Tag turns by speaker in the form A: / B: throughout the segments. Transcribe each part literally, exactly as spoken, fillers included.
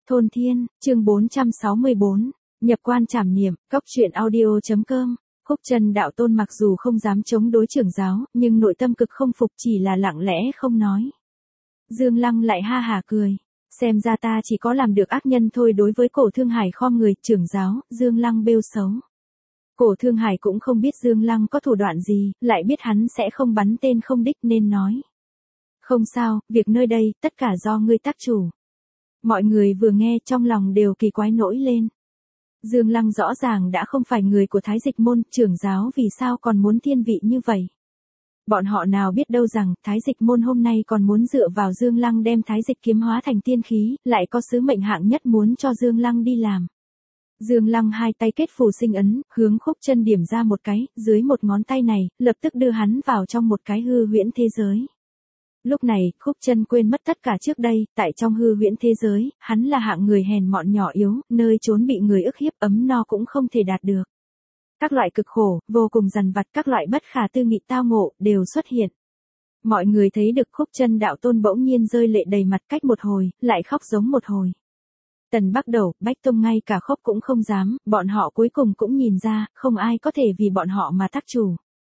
A: Thôn Thiên, chương bốn trăm sáu mươi bốn, nhập quan trảm niệm, cóc truyện audio.com. Khúc Chân đạo tôn mặc dù không dám chống đối trưởng giáo, nhưng nội tâm cực không phục, chỉ là lặng lẽ không nói. Dương Lăng lại ha hả cười. Xem ra ta chỉ có làm được ác nhân thôi. Đối với Cổ Thương Hải khom người, trưởng giáo, Dương Lăng bêu xấu. Cổ Thương Hải cũng không biết Dương Lăng có thủ đoạn gì, lại biết hắn sẽ không bắn tên không đích nên nói. Không sao, việc nơi đây, tất cả do ngươi tác chủ. Mọi người vừa nghe trong lòng đều kỳ quái nổi lên. Dương Lăng rõ ràng đã không phải người của Thái Dịch môn, trưởng giáo vì sao còn muốn thiên vị như vậy. Bọn họ nào biết đâu rằng, Thái Dịch môn hôm nay còn muốn dựa vào Dương Lăng đem Thái Dịch kiếm hóa thành tiên khí, lại có sứ mệnh hạng nhất muốn cho Dương Lăng đi làm. Dương Lăng hai tay kết phù sinh ấn, hướng Khúc Chân điểm ra một cái, dưới một ngón tay này, lập tức đưa hắn vào trong một cái hư huyễn thế giới. Lúc này, Khúc Chân quên mất tất cả trước đây, tại trong hư huyễn thế giới, hắn là hạng người hèn mọn nhỏ yếu, nơi trốn bị người ức hiếp, ấm no cũng không thể đạt được. Các loại cực khổ, vô cùng dằn vặt, các loại bất khả tư nghị tao ngộ, đều xuất hiện. Mọi người thấy được Khúc Chân đạo tôn bỗng nhiên rơi lệ đầy mặt, cách một hồi, lại khóc giống một hồi. Tần Bắc Đầu, Bách Tông ngay cả khóc cũng không dám, bọn họ cuối cùng cũng nhìn ra, không ai có thể vì bọn họ mà tác chủ.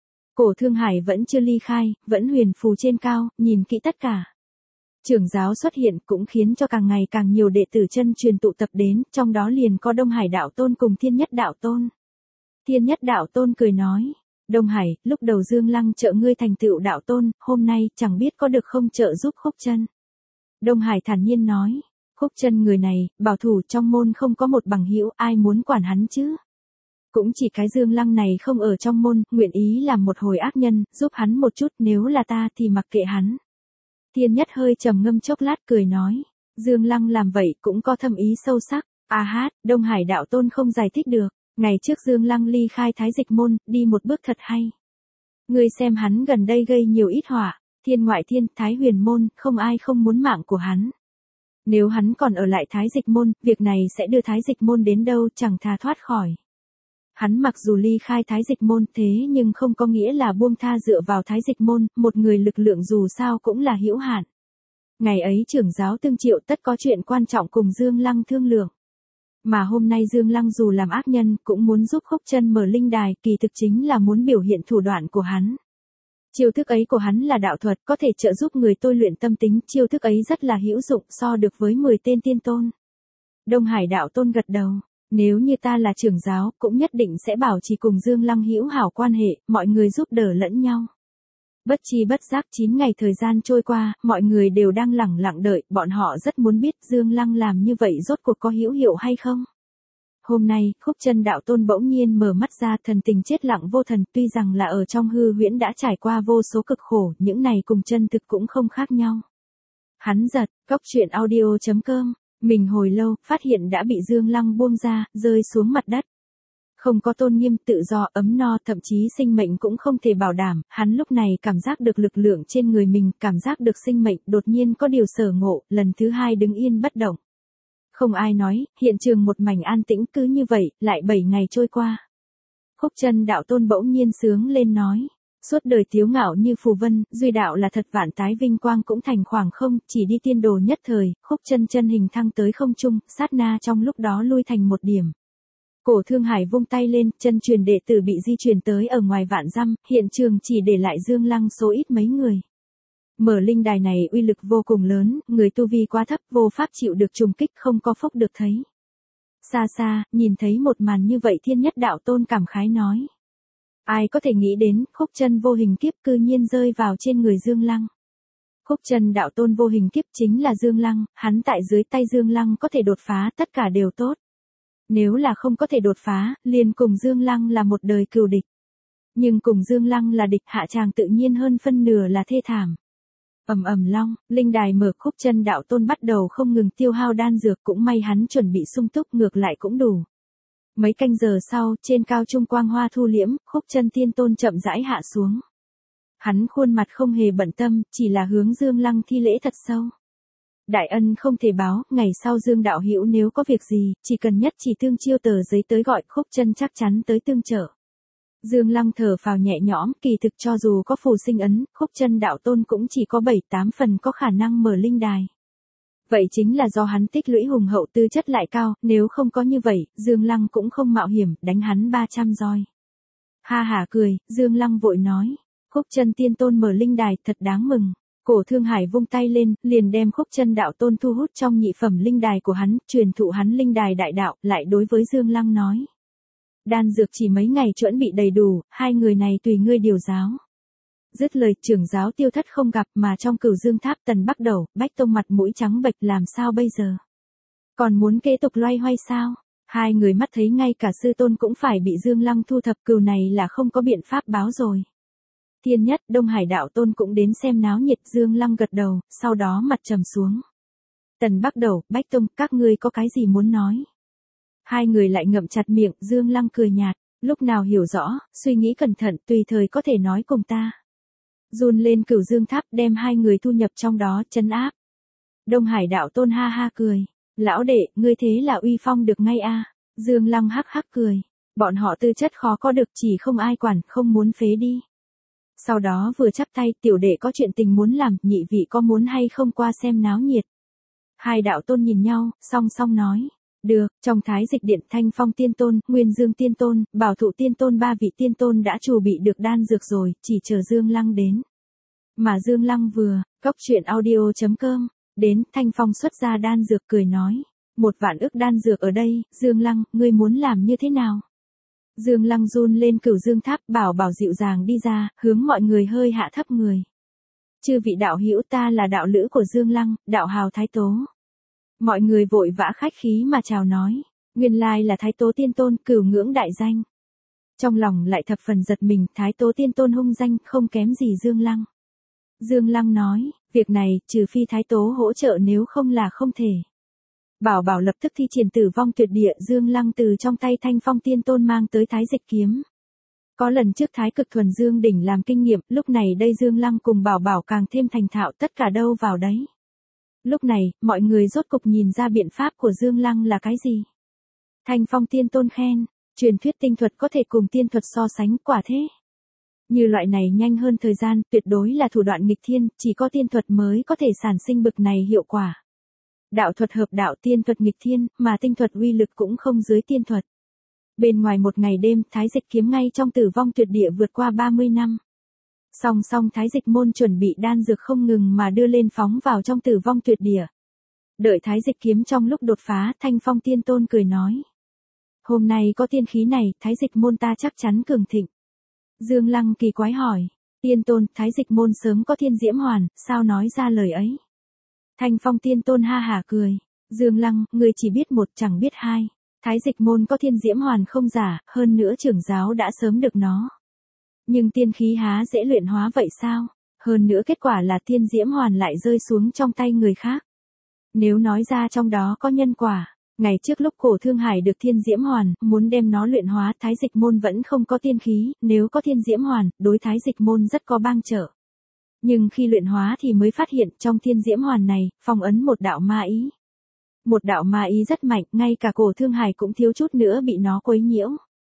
A: Cổ Thương Hải vẫn chưa ly khai, vẫn huyền phù trên cao, nhìn kỹ tất cả. Trưởng giáo xuất hiện cũng khiến cho càng ngày càng nhiều đệ tử chân truyền tụ tập đến, trong đó liền có Đông Hải đạo tôn cùng Thiên Nhất đạo tôn. Thiên Nhất đạo tôn cười nói, Đông Hải, lúc đầu Dương Lăng trợ ngươi thành tựu đạo tôn, hôm nay chẳng biết có được không trợ giúp Khúc Chân. Đông Hải thản nhiên nói, Khúc Chân người này, bảo thủ trong môn không có một bằng hữu, ai muốn quản hắn chứ. Cũng chỉ cái Dương Lăng này không ở trong môn, nguyện ý làm một hồi ác nhân, giúp hắn một chút, nếu là ta thì mặc kệ hắn. Thiên Nhất hơi trầm ngâm chốc lát cười nói, Dương Lăng làm vậy cũng có thâm ý sâu sắc. A hát, Đông Hải đạo tôn không giải thích được, ngày trước Dương Lăng ly khai Thái Dịch môn, đi một bước thật hay. Ngươi xem hắn gần đây gây nhiều ít họa, Thiên Ngoại Thiên, Thái Huyền môn, không ai không muốn mạng của hắn. Nếu hắn còn ở lại Thái Dịch môn, việc này sẽ đưa Thái Dịch môn đến đâu chẳng thà thoát khỏi. Hắn mặc dù ly khai Thái Dịch môn thế nhưng không có nghĩa là buông tha dựa vào Thái Dịch môn, một người lực lượng dù sao cũng là hữu hạn. Ngày ấy trưởng giáo Tương Triệu tất có chuyện quan trọng cùng Dương Lăng thương lượng. Mà hôm nay Dương Lăng dù làm ác nhân cũng muốn giúp Khúc Chân mở linh đài, kỳ thực chính là muốn biểu hiện thủ đoạn của hắn. Chiêu thức ấy của hắn là đạo thuật, có thể trợ giúp người tôi luyện tâm tính, chiêu thức ấy rất là hữu dụng, so được với mười tên tiên tôn. Đông Hải đạo tôn gật đầu. Nếu như ta là trưởng giáo, cũng nhất định sẽ bảo trì cùng Dương Lăng hữu hảo quan hệ, mọi người giúp đỡ lẫn nhau. Bất chi bất giác chín ngày thời gian trôi qua, mọi người đều đang lẳng lặng đợi, bọn họ rất muốn biết Dương Lăng làm như vậy rốt cuộc có hữu hiệu hay không. Hôm nay, Khúc Chân đạo tôn bỗng nhiên mở mắt ra, thần tình chết lặng vô thần, tuy rằng là ở trong hư huyễn đã trải qua vô số cực khổ, những này cùng chân thực cũng không khác nhau. Hắn giật, cóc truyện audio.com. Mình hồi lâu, phát hiện đã bị Dương Lăng buông ra, rơi xuống mặt đất. Không có tôn nghiêm, tự do, ấm no, thậm chí sinh mệnh cũng không thể bảo đảm, hắn lúc này cảm giác được lực lượng trên người mình, cảm giác được sinh mệnh, đột nhiên có điều sở ngộ, lần thứ hai đứng yên bất động. Không ai nói, hiện trường một mảnh an tĩnh, cứ như vậy, lại bảy ngày trôi qua. Khúc Chân đạo tôn bỗng nhiên sướng lên nói. Suốt đời tiếu ngạo như phù vân, duy đạo là thật vạn tái vinh quang cũng thành khoảng không, chỉ đi tiên đồ nhất thời, Khúc Chân chân hình thăng tới không trung, sát na trong lúc đó lui thành một điểm. Cổ Thương Hải vung tay lên, chân truyền đệ tử bị di chuyển tới ở ngoài vạn dặm, hiện trường chỉ để lại Dương Lăng số ít mấy người. Mở linh đài này uy lực vô cùng lớn, người tu vi quá thấp, vô pháp chịu được trùng kích, không có phúc được thấy. Xa xa, nhìn thấy một màn như vậy Thiên Nhất đạo tôn cảm khái nói. Ai có thể nghĩ đến, Khúc Chân vô hình kiếp cư nhiên rơi vào trên người Dương Lăng. Khúc Chân đạo tôn vô hình kiếp chính là Dương Lăng, hắn tại dưới tay Dương Lăng có thể đột phá, tất cả đều tốt. Nếu là không có thể đột phá, liền cùng Dương Lăng là một đời cừu địch. Nhưng cùng Dương Lăng là địch, hạ tràng tự nhiên hơn phân nửa là thê thảm. Ầm ầm long, linh đài mở, Khúc Chân đạo tôn bắt đầu không ngừng tiêu hao đan dược, cũng may hắn chuẩn bị sung túc, ngược lại cũng đủ. Mấy canh giờ sau, trên cao trung quang hoa thu liễm, Khúc Chân tiên tôn chậm rãi hạ xuống. Hắn khuôn mặt không hề bận tâm, chỉ là hướng Dương Lăng thi lễ thật sâu. Đại ân không thể báo, ngày sau Dương đạo hữu nếu có việc gì, chỉ cần nhất chỉ tương chiêu tờ giấy tới gọi, Khúc Chân chắc chắn tới tương trợ. Dương Lăng thở phào nhẹ nhõm, kỳ thực cho dù có phù sinh ấn, Khúc Chân đạo tôn cũng chỉ có bảy tám phần có khả năng mở linh đài. Vậy chính là do hắn tích lũy hùng hậu tư chất lại cao, nếu không có như vậy, Dương Lăng cũng không mạo hiểm, đánh hắn ba trăm roi. Ha hả cười, Dương Lăng vội nói. Khúc Chân Tiên Tôn mở linh đài, thật đáng mừng. Cổ Thương Hải vung tay lên, liền đem Khúc Chân đạo tôn thu hút trong nhị phẩm linh đài của hắn, truyền thụ hắn linh đài đại đạo, lại đối với Dương Lăng nói. Đan dược chỉ mấy ngày chuẩn bị đầy đủ, hai người này tùy ngươi điều giáo. Dứt lời, trưởng giáo Tiêu Thất không gặp, mà trong Cửu Dương Tháp Tần Bắc Đầu, Bách Tông mặt mũi trắng bệch, làm sao bây giờ? Còn muốn kế tục loay hoay sao? Hai người mắt thấy ngay cả sư tôn cũng phải bị Dương Lăng thu thập, cừu này là không có biện pháp báo rồi. Thiên Nhất, Đông Hải đạo tôn cũng đến xem náo nhiệt. Dương Lăng gật đầu, sau đó mặt trầm xuống. Tần Bắc Đầu, Bách Tông, các ngươi có cái gì muốn nói? Hai người lại ngậm chặt miệng. Dương Lăng cười nhạt, lúc nào hiểu rõ, suy nghĩ cẩn thận, tùy thời có thể nói cùng ta. Run lên Cửu Dương Tháp, đem hai người thu nhập trong đó, trấn áp. Đông Hải đạo tôn ha ha cười. Lão đệ, ngươi thế là uy phong được ngay a. Dương Lăng hắc hắc cười. Bọn họ tư chất khó có được, chỉ không ai quản, không muốn phế đi. Sau đó vừa chắp tay, tiểu đệ có chuyện tình muốn làm, nhị vị có muốn hay không qua xem náo nhiệt. Hai đạo tôn nhìn nhau, song song nói. Được, trong Thái Dịch Điện, Thanh Phong Tiên Tôn, Nguyên Dương Tiên Tôn, Bảo Thụ Tiên Tôn ba vị tiên tôn đã chuẩn bị được đan dược rồi, chỉ chờ Dương Lăng đến. Mà Dương Lăng vừa, Cốc Truyện Audio chấm com, đến, Thanh Phong xuất ra đan dược cười nói. Một vạn ức đan dược ở đây, Dương Lăng, ngươi muốn làm như thế nào? Dương Lăng run lên Cửu Dương Tháp, bảo bảo dịu dàng đi ra, hướng mọi người hơi hạ thấp người. Chư vị đạo hữu, ta là đạo lữ của Dương Lăng, đạo hào Thái Tố. Mọi người vội vã khách khí mà chào nói, nguyên lai là Thái Tố Tiên Tôn, cửu ngưỡng đại danh. Trong lòng lại thập phần giật mình, Thái Tố Tiên Tôn hung danh, không kém gì Dương Lăng. Dương Lăng nói, việc này, trừ phi Thái Tố hỗ trợ, nếu không là không thể. Bảo bảo lập tức thi triển Tử Vong Tuyệt Địa. Dương Lăng từ trong tay Thanh Phong Tiên Tôn mang tới Thái Dịch kiếm. Có lần trước Thái Cực Thuần Dương đỉnh làm kinh nghiệm, lúc này đây Dương Lăng cùng bảo bảo càng thêm thành thạo, tất cả đâu vào đấy. Lúc này, mọi người rốt cục nhìn ra biện pháp của Dương Lăng là cái gì. Thanh Phong Tiên Tôn khen, truyền thuyết tinh thuật có thể cùng tiên thuật so sánh, quả thế. Như loại này nhanh hơn thời gian, tuyệt đối là thủ đoạn nghịch thiên, chỉ có tiên thuật mới có thể sản sinh bực này hiệu quả. Đạo thuật hợp đạo, tiên thuật nghịch thiên, mà tinh thuật uy lực cũng không dưới tiên thuật. Bên ngoài một ngày đêm, Thái Dịch kiếm ngay trong Tử Vong Tuyệt Địa vượt qua ba mươi năm. Song song Thái Dịch môn chuẩn bị đan dược không ngừng mà đưa lên phóng vào trong Tử Vong Tuyệt Địa. Đợi Thái Dịch kiếm trong lúc đột phá, Thanh Phong Tiên Tôn cười nói. Hôm nay có tiên khí này, Thái Dịch môn ta chắc chắn cường thịnh. Dương Lăng kỳ quái hỏi, Tiên Tôn, Thái Dịch môn sớm có Thiên Diễm Hoàn, sao nói ra lời ấy? Thanh Phong Tiên Tôn ha hả cười. Dương Lăng, người chỉ biết một chẳng biết hai. Thái Dịch môn có Thiên Diễm Hoàn không giả, hơn nữa trưởng giáo đã sớm được nó. Nhưng tiên khí há dễ luyện hóa vậy sao? Hơn nữa kết quả là Thiên Diễm Hoàn lại rơi xuống trong tay người khác. Nếu nói ra trong đó có nhân quả, ngày trước lúc Cổ Thương Hải được Thiên Diễm Hoàn, muốn đem nó luyện hóa, Thái Dịch môn vẫn không có tiên khí, nếu có Thiên Diễm Hoàn, đối Thái Dịch môn rất có bang trợ. Nhưng khi luyện hóa thì mới phát hiện trong Thiên Diễm Hoàn này, phong ấn một đạo ma ý. Một đạo ma ý rất mạnh, ngay cả Cổ Thương Hải cũng thiếu chút nữa bị nó quấy nhiễu.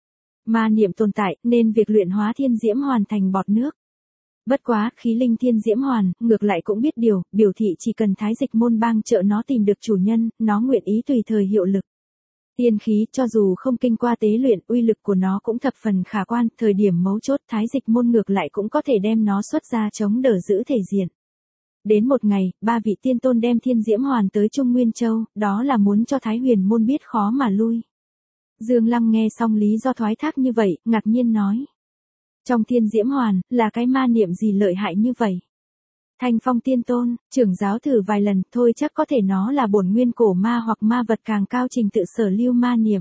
A: Ma niệm tồn tại, nên việc luyện hóa Thiên Diễm Hoàn thành bọt nước. Bất quá, khí linh Thiên Diễm Hoàn, ngược lại cũng biết điều, biểu thị chỉ cần Thái Dịch môn bang trợ nó tìm được chủ nhân, nó nguyện ý tùy thời hiệu lực. Tiên khí, cho dù không kinh qua tế luyện, uy lực của nó cũng thập phần khả quan, thời điểm mấu chốt Thái Dịch môn ngược lại cũng có thể đem nó xuất ra chống đỡ giữ thể diện. Đến một ngày, ba vị tiên tôn đem Thiên Diễm Hoàn tới Trung Nguyên Châu, đó là muốn cho Thái Huyền môn biết khó mà lui. Dương Lăng nghe xong lý do thoái thác như vậy, ngạc nhiên nói. Trong Thiên Diễm Hoàn, là cái ma niệm gì lợi hại như vậy? Thanh Phong Tiên Tôn, trưởng giáo thử vài lần, thôi chắc có thể nó là bổn nguyên cổ ma hoặc ma vật càng cao trình tự sở lưu ma niệm.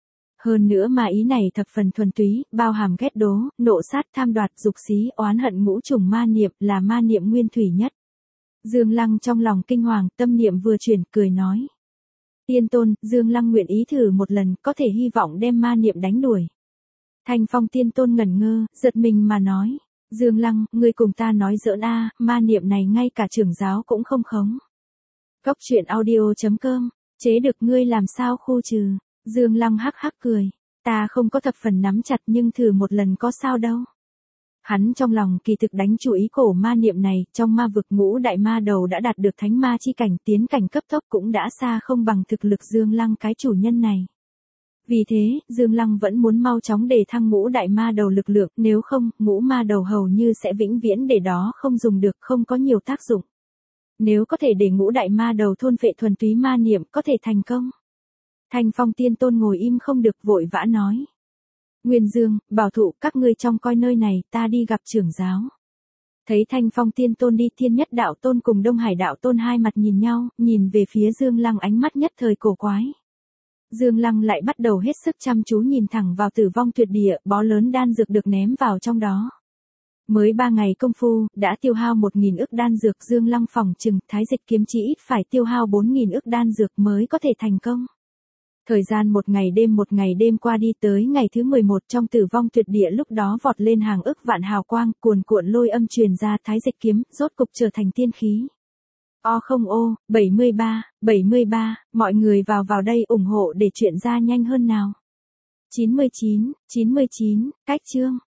A: Hơn nữa ma ý này thập phần thuần túy, bao hàm ghét đố, nộ sát, tham đoạt, dục xí, oán hận ngũ trùng ma niệm, là ma niệm nguyên thủy nhất. Dương Lăng trong lòng kinh hoàng, tâm niệm vừa chuyển, cười nói. Tiên Tôn, Dương Lăng nguyện ý thử một lần, có thể hy vọng đem ma niệm đánh đuổi. Thanh Phong Tiên Tôn ngẩn ngơ, giật mình mà nói. Dương Lăng, ngươi cùng ta nói giỡn a, ma niệm này ngay cả trưởng giáo cũng không khống. Cốc Truyện Audio chấm com, chế được ngươi làm sao khu trừ. Dương Lăng hắc hắc cười. Ta không có thập phần nắm chặt nhưng thử một lần có sao đâu. Hắn trong lòng kỳ thực đánh chú ý cổ ma niệm này, trong ma vực ngũ đại ma đầu đã đạt được thánh ma chi cảnh, tiến cảnh cấp tốc cũng đã xa không bằng thực lực Dương Lăng cái chủ nhân này. Vì thế, Dương Lăng vẫn muốn mau chóng đề thăng ngũ đại ma đầu lực lượng, nếu không, ngũ ma đầu hầu như sẽ vĩnh viễn để đó không dùng được, không có nhiều tác dụng. Nếu có thể để ngũ đại ma đầu thôn phệ thuần túy ma niệm có thể thành công. Thanh Phong Tiên Tôn ngồi im không được vội vã nói. Nguyên Dương, Bảo Thụ, các ngươi trong coi nơi này, ta đi gặp trưởng giáo. Thấy Thanh Phong Tiên Tôn đi, Thiên Nhất Đạo Tôn cùng Đông Hải Đạo Tôn hai mặt nhìn nhau, nhìn về phía Dương Lăng ánh mắt nhất thời cổ quái. Dương Lăng lại bắt đầu hết sức chăm chú nhìn thẳng vào Tử Vong Tuyệt Địa, bó lớn đan dược được ném vào trong đó. Mới ba ngày công phu, đã tiêu hao một nghìn ức đan dược, Dương Lăng phỏng chừng, Thái Dịch kiếm chỉ ít phải tiêu hao bốn nghìn ức đan dược mới có thể thành công. Thời gian một ngày đêm một ngày đêm qua đi, tới ngày thứ mười một trong Tử Vong Tuyệt Địa lúc đó vọt lên hàng ức vạn hào quang, cuồn cuộn lôi âm truyền ra, Thái Dịch kiếm rốt cục trở thành tiên khí. O không ô, bảy mươi ba, bảy mươi ba, mọi người vào vào đây ủng hộ để chuyện ra nhanh hơn nào. chín mươi chín, chín mươi chín, cách chương.